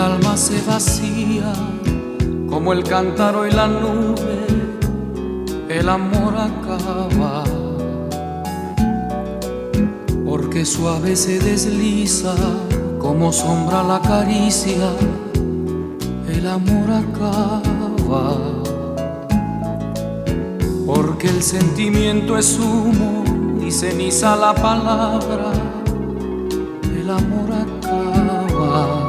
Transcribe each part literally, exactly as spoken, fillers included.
alma se vacía como el cántaro y la nube, el amor acaba, porque suave se desliza como sombra la caricia, el amor acaba, porque el sentimiento es humo y ceniza la palabra, el amor acaba,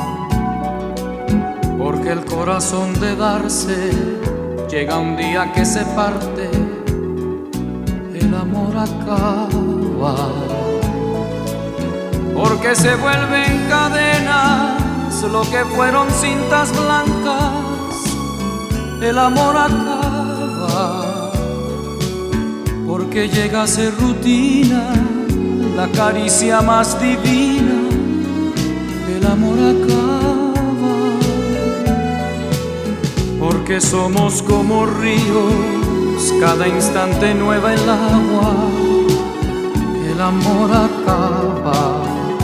porque el corazón de darse llega un día que se parte, el amor acaba, porque se vuelven cadenas lo que fueron cintas blancas, el amor acaba, porque llega a ser rutina la caricia más divina, el amor acaba, porque somos como ríos, cada instante nueva el agua, el amor acaba,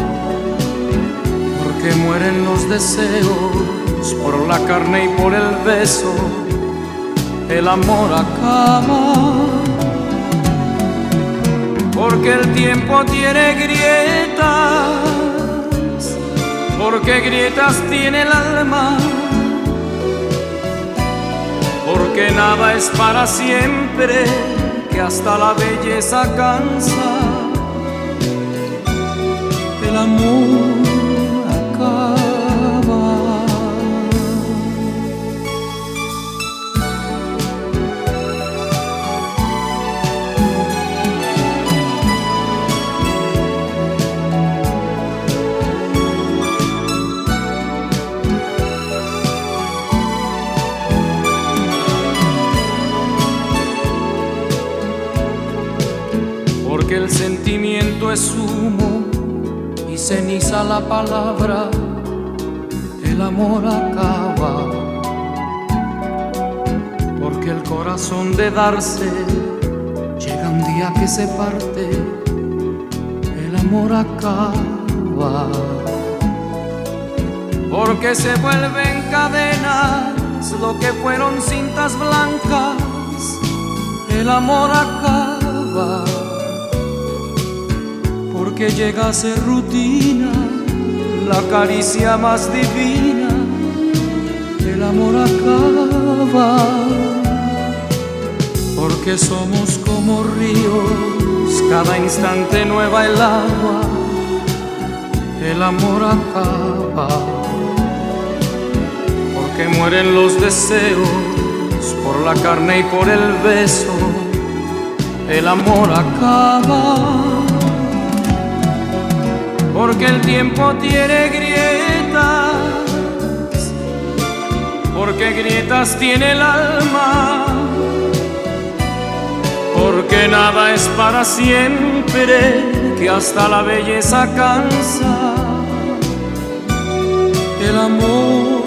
porque mueren los deseos por la carne y por el beso, el amor acaba, porque el tiempo tiene grietas, porque grietas tiene el alma, porque nada es para siempre, que hasta la belleza cansa, el amor acaba. Porque el sentimiento es humo y ceniza la palabra, el amor acaba, porque el corazón de darse llega un día que se parte, el amor acaba, porque se vuelven cadenas lo que fueron cintas blancas, el amor acaba, porque llega a ser rutina la caricia más divina, el amor acaba, porque somos como ríos, cada instante nueva el agua, el amor acaba, porque mueren los deseos por la carne y por el beso, el amor acaba, porque el tiempo tiene grietas, porque grietas tiene el alma, porque nada es para siempre, que hasta la belleza cansa, el amor